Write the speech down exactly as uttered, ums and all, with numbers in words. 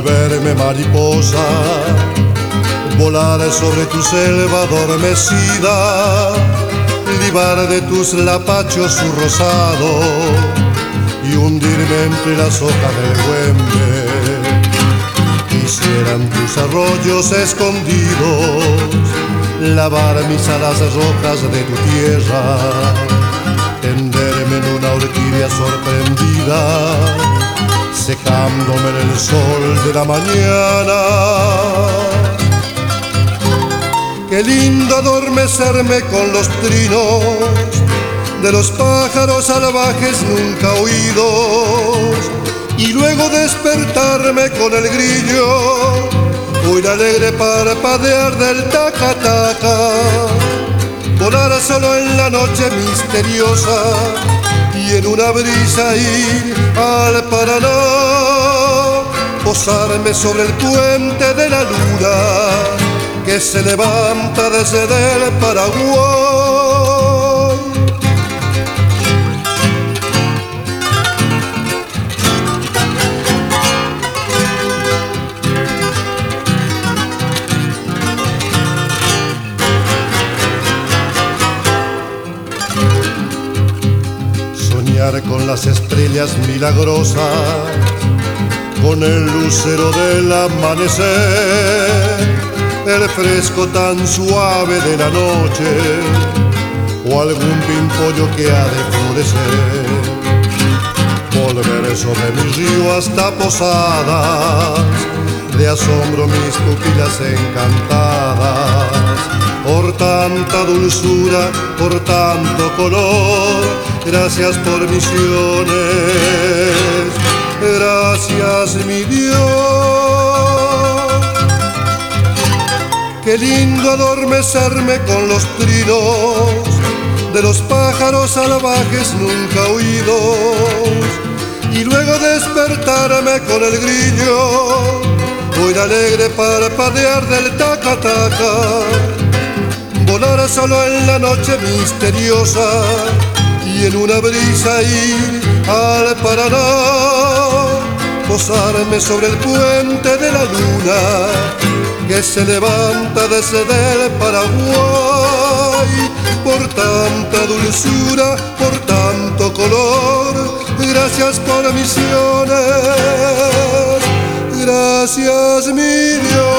volverme mariposa, volar sobre tu selva adormecida, libar de tus lapachos su rosado y hundirme entre las hojas del huembe. Quisieran tus arroyos escondidos lavar mis alas rojas de tu tierra, tenderme en una orquídea sorprendida, secándome en el sol de la mañana. Qué lindo adormecerme con los trinos de los pájaros salvajes nunca oídos, y luego despertarme con el grillo, oír alegre parpadear del taca-taca, volar solo en la noche misteriosa y en una brisa ir al Paraná, posarme sobre el puente de la luna que se levanta desde el Paraguay. Soñar con las estrellas milagrosas, con el lucero del amanecer, el fresco tan suave de la noche, o algún pimpollo que ha de florecer. Volver sobre mi río hasta Posadas, de asombro mis pupilas encantadas, por tanta dulzura, por tanto color. Gracias por misiones, gracias mi Dios. Qué lindo adormecerme con los trinos de los pájaros salvajes nunca oídos, y luego despertarme con el grillo, oír alegre parpadear del taca-taca, volar solo en la noche misteriosa y en una brisa ir al Paraná, posarme sobre el puente de la luna que se levanta desde el Paraguay, por tanta dulzura, por tanto color. Gracias por misiones, gracias mi Dios.